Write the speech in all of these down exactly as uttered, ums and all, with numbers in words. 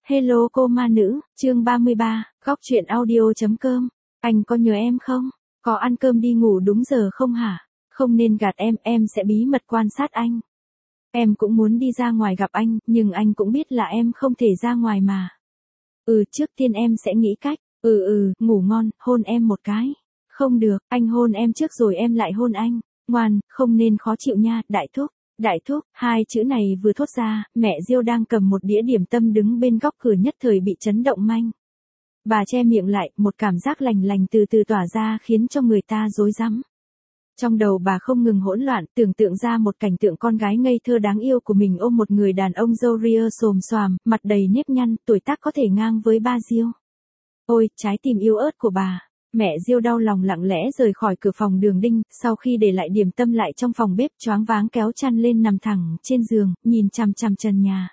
Hello cô ma nữ, chương ba mươi ba, góc truyện audio.com. Anh có nhớ em không? Có ăn cơm đi ngủ đúng giờ không hả? Không nên gạt em, em sẽ bí mật quan sát anh. Em cũng muốn đi ra ngoài gặp anh, nhưng anh cũng biết là em không thể ra ngoài mà. Ừ, trước tiên em sẽ nghĩ cách. Ừ ừ, ngủ ngon, hôn em một cái. Không được, anh hôn em trước rồi em lại hôn anh. Ngoan, không nên khó chịu nha, đại thúc. Đại thúc, hai chữ này vừa thốt ra, mẹ Diêu đang cầm một đĩa điểm tâm đứng bên góc cửa nhất thời bị chấn động manh. Bà che miệng lại, một cảm giác lành lành từ từ tỏa ra khiến cho người ta rối rắm. Trong đầu bà không ngừng hỗn loạn, tưởng tượng ra một cảnh tượng con gái ngây thơ đáng yêu của mình ôm một người đàn ông râu ria xồm xoàm, mặt đầy nếp nhăn, tuổi tác có thể ngang với ba Diêu. Ôi, trái tim yếu ớt của bà. Mẹ Diêu đau lòng lặng lẽ rời khỏi cửa phòng Đường Đinh, sau khi để lại điểm tâm lại trong phòng bếp, choáng váng kéo chăn lên nằm thẳng trên giường, nhìn chằm chằm trần nhà.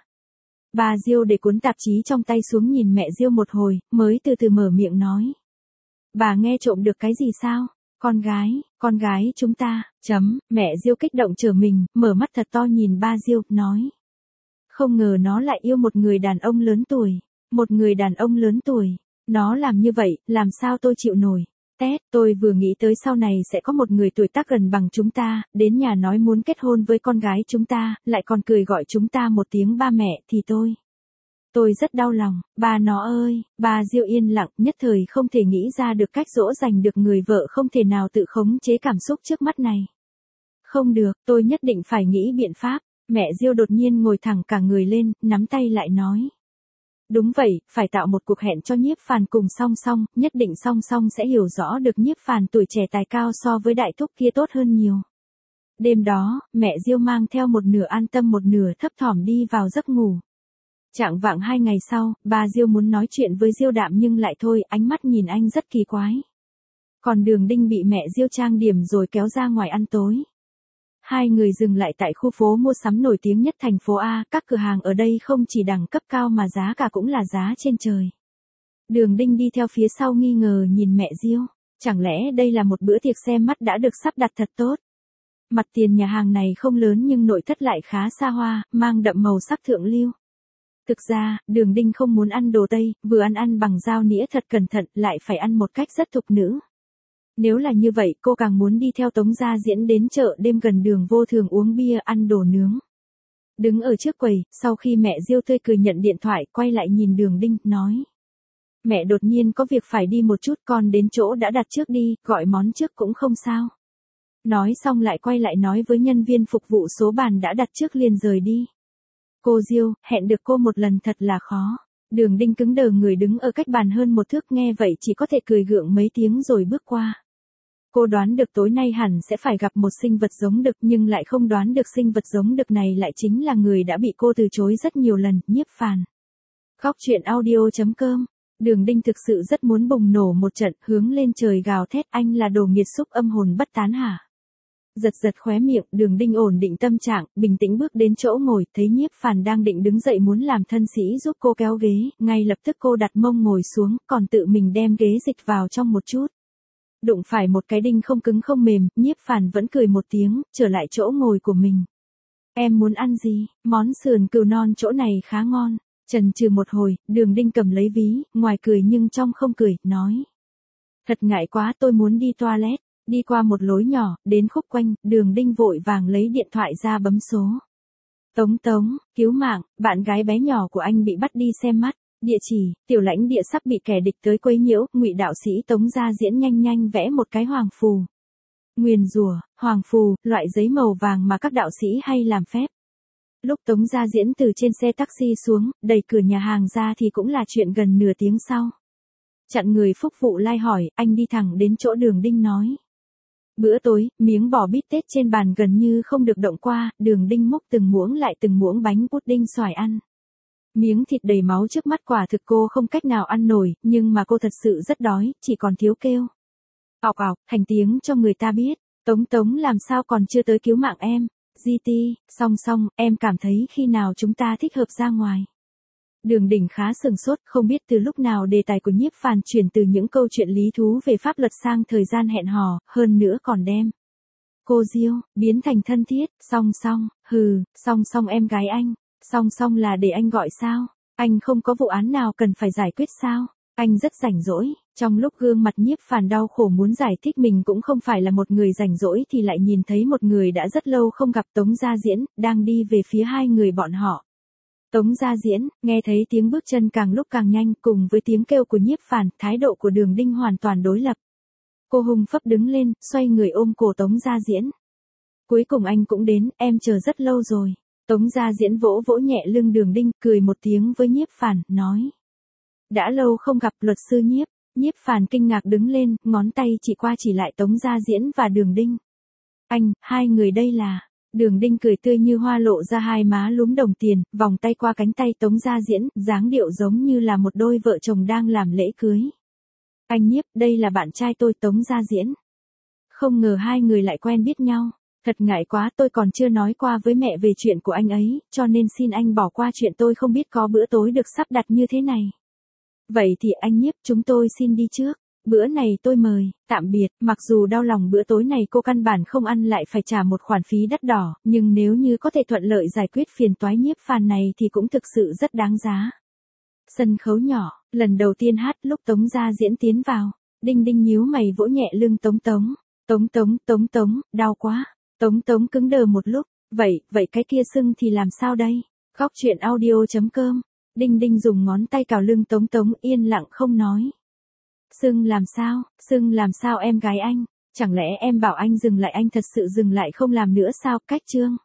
Bà Diêu để cuốn tạp chí trong tay xuống nhìn mẹ Diêu một hồi, mới từ từ mở miệng nói. Bà nghe trộm được cái gì sao? Con gái, con gái chúng ta, chấm, mẹ Diêu kích động trở mình, mở mắt thật to nhìn ba Diêu, nói. Không ngờ nó lại yêu một người đàn ông lớn tuổi, một người đàn ông lớn tuổi. Nó làm như vậy, làm sao tôi chịu nổi. Tét, tôi vừa nghĩ tới sau này sẽ có một người tuổi tác gần bằng chúng ta, đến nhà nói muốn kết hôn với con gái chúng ta, lại còn cười gọi chúng ta một tiếng ba mẹ thì tôi. Tôi rất đau lòng, bà nó ơi, bà Diêu yên lặng, nhất thời không thể nghĩ ra được cách dỗ dành được người vợ không thể nào tự khống chế cảm xúc trước mắt này. Không được, tôi nhất định phải nghĩ biện pháp. Mẹ Diêu đột nhiên ngồi thẳng cả người lên, nắm tay lại nói. Đúng vậy, phải tạo một cuộc hẹn cho Nhiếp Phàn cùng Song Song, nhất định Song Song sẽ hiểu rõ được Nhiếp Phàn tuổi trẻ tài cao so với đại thúc kia tốt hơn nhiều. Đêm đó, mẹ Diêu mang theo một nửa an tâm một nửa thấp thỏm đi vào giấc ngủ. Chạng vạng hai ngày sau, bà Diêu muốn nói chuyện với Diêu Đạm nhưng lại thôi, ánh mắt nhìn anh rất kỳ quái. Còn Đường Đinh bị mẹ Diêu trang điểm rồi kéo ra ngoài ăn tối. Hai người dừng lại tại khu phố mua sắm nổi tiếng nhất thành phố A, các cửa hàng ở đây không chỉ đẳng cấp cao mà giá cả cũng là giá trên trời. Đường Đinh đi theo phía sau nghi ngờ nhìn mẹ Diêu, chẳng lẽ đây là một bữa tiệc xem mắt đã được sắp đặt thật tốt. Mặt tiền nhà hàng này không lớn nhưng nội thất lại khá xa hoa, mang đậm màu sắc thượng lưu. Thực ra, Đường Đinh không muốn ăn đồ Tây, vừa ăn ăn bằng dao nĩa thật cẩn thận, lại phải ăn một cách rất thục nữ. Nếu là như vậy, cô càng muốn đi theo Tống Gia Diễn đến chợ đêm gần đường Vô Thường uống bia ăn đồ nướng. Đứng ở trước quầy, sau khi mẹ Diêu tươi cười nhận điện thoại, quay lại nhìn Đường Đinh, nói. Mẹ đột nhiên có việc phải đi một chút, con đến chỗ đã đặt trước đi, gọi món trước cũng không sao. Nói xong lại quay lại nói với nhân viên phục vụ số bàn đã đặt trước liền rời đi. Cô Diêu, hẹn được cô một lần thật là khó. Đường Đinh cứng đờ người đứng ở cách bàn hơn một thước nghe vậy chỉ có thể cười gượng mấy tiếng rồi bước qua. Cô đoán được tối nay hẳn sẽ phải gặp một sinh vật giống đực nhưng lại không đoán được sinh vật giống đực này lại chính là người đã bị cô từ chối rất nhiều lần, Nhiếp Phàn. Góc truyện audio.com. Đường Đinh thực sự rất muốn bùng nổ một trận, hướng lên trời gào thét, anh là đồ nghiệt xúc âm hồn bất tán hả? Giật giật khóe miệng, Đường Đinh ổn định tâm trạng, bình tĩnh bước đến chỗ ngồi, thấy Nhiếp Phàn đang định đứng dậy muốn làm thân sĩ giúp cô kéo ghế, ngay lập tức cô đặt mông ngồi xuống, còn tự mình đem ghế dịch vào trong một chút. Đụng phải một cái đinh không cứng không mềm, Nhiếp Phàn vẫn cười một tiếng, trở lại chỗ ngồi của mình. Em muốn ăn gì? Món sườn cừu non chỗ này khá ngon. Chần chừ một hồi, Đường Đinh cầm lấy ví, ngoài cười nhưng trong không cười, nói. Thật ngại quá, tôi muốn đi toilet. Đi qua một lối nhỏ, đến khúc quanh, Đường Đinh vội vàng lấy điện thoại ra bấm số. Tống Tống, cứu mạng, bạn gái bé nhỏ của anh bị bắt đi xem mắt. Địa chỉ, tiểu lãnh địa sắp bị kẻ địch tới quấy nhiễu, Ngụy đạo sĩ Tống Gia Diễn nhanh nhanh vẽ một cái hoàng phù. Nguyền rủa, hoàng phù, loại giấy màu vàng mà các đạo sĩ hay làm phép. Lúc Tống Gia Diễn từ trên xe taxi xuống, đẩy cửa nhà hàng ra thì cũng là chuyện gần nửa tiếng sau. Chặn người phục vụ lai hỏi, anh đi thẳng đến chỗ Đường Đinh nói. Bữa tối, miếng bò bít tết trên bàn gần như không được động qua, Đường Đinh múc từng muỗng lại từng muỗng bánh pudding xoài ăn. Miếng thịt đầy máu trước mắt quả thực cô không cách nào ăn nổi, nhưng mà cô thật sự rất đói, chỉ còn thiếu kêu. Ọc ọc, thành tiếng cho người ta biết, Tống Tống làm sao còn chưa tới cứu mạng em, giê tê, Song Song, em cảm thấy khi nào chúng ta thích hợp ra ngoài. Đường Đỉnh khá sừng sốt, không biết từ lúc nào đề tài của Nhiếp Phàn chuyển từ những câu chuyện lý thú về pháp luật sang thời gian hẹn hò, hơn nữa còn đem. Cô Diêu, biến thành thân thiết, Song Song, hừ, Song Song em gái anh, Song Song là để anh gọi sao? Anh không có vụ án nào cần phải giải quyết sao? Anh rất rảnh rỗi. Trong lúc gương mặt Nhiếp Phàn đau khổ muốn giải thích mình cũng không phải là một người rảnh rỗi thì lại nhìn thấy một người đã rất lâu không gặp, Tống Gia Diễn, đang đi về phía hai người bọn họ. Tống Gia Diễn, nghe thấy tiếng bước chân càng lúc càng nhanh cùng với tiếng kêu của Nhiếp Phàn, thái độ của Đường Đinh hoàn toàn đối lập. Cô hung phấp đứng lên, xoay người ôm cổ Tống Gia Diễn. Cuối cùng anh cũng đến, em chờ rất lâu rồi. Tống Gia Diễn vỗ vỗ nhẹ lưng Đường Đinh, cười một tiếng với Nhiếp Phàn, nói. Đã lâu không gặp luật sư Nhiếp. Nhiếp Phàn kinh ngạc đứng lên, ngón tay chỉ qua chỉ lại Tống Gia Diễn và Đường Đinh. Anh, hai người đây là... Đường Đinh cười tươi như hoa lộ ra hai má lúm đồng tiền, vòng tay qua cánh tay Tống Gia Diễn, dáng điệu giống như là một đôi vợ chồng đang làm lễ cưới. Anh Nhiếp, đây là bạn trai tôi Tống Gia Diễn. Không ngờ hai người lại quen biết nhau. Thật ngại quá, tôi còn chưa nói qua với mẹ về chuyện của anh ấy, cho nên xin anh bỏ qua chuyện tôi không biết có bữa tối được sắp đặt như thế này. Vậy thì anh Nhiếp, chúng tôi xin đi trước. Bữa này tôi mời, tạm biệt, mặc dù đau lòng bữa tối này cô căn bản không ăn lại phải trả một khoản phí đắt đỏ, nhưng nếu như có thể thuận lợi giải quyết phiền toái Nhiếp Phàn này thì cũng thực sự rất đáng giá. Sân khấu nhỏ, lần đầu tiên hát lúc Tống Gia Diễn tiến vào, Đinh Đinh nhíu mày vỗ nhẹ lưng Tống Tống. Tống Tống, Tống Tống, đau quá. Tống Tống cứng đờ một lúc, vậy, vậy cái kia sưng thì làm sao đây? Góc truyện audio chấm com. Đinh Đinh dùng ngón tay cào lưng Tống Tống yên lặng không nói. Sưng làm sao, sưng làm sao em gái anh? Chẳng lẽ em bảo anh dừng lại anh thật sự dừng lại không làm nữa sao? Cách chương.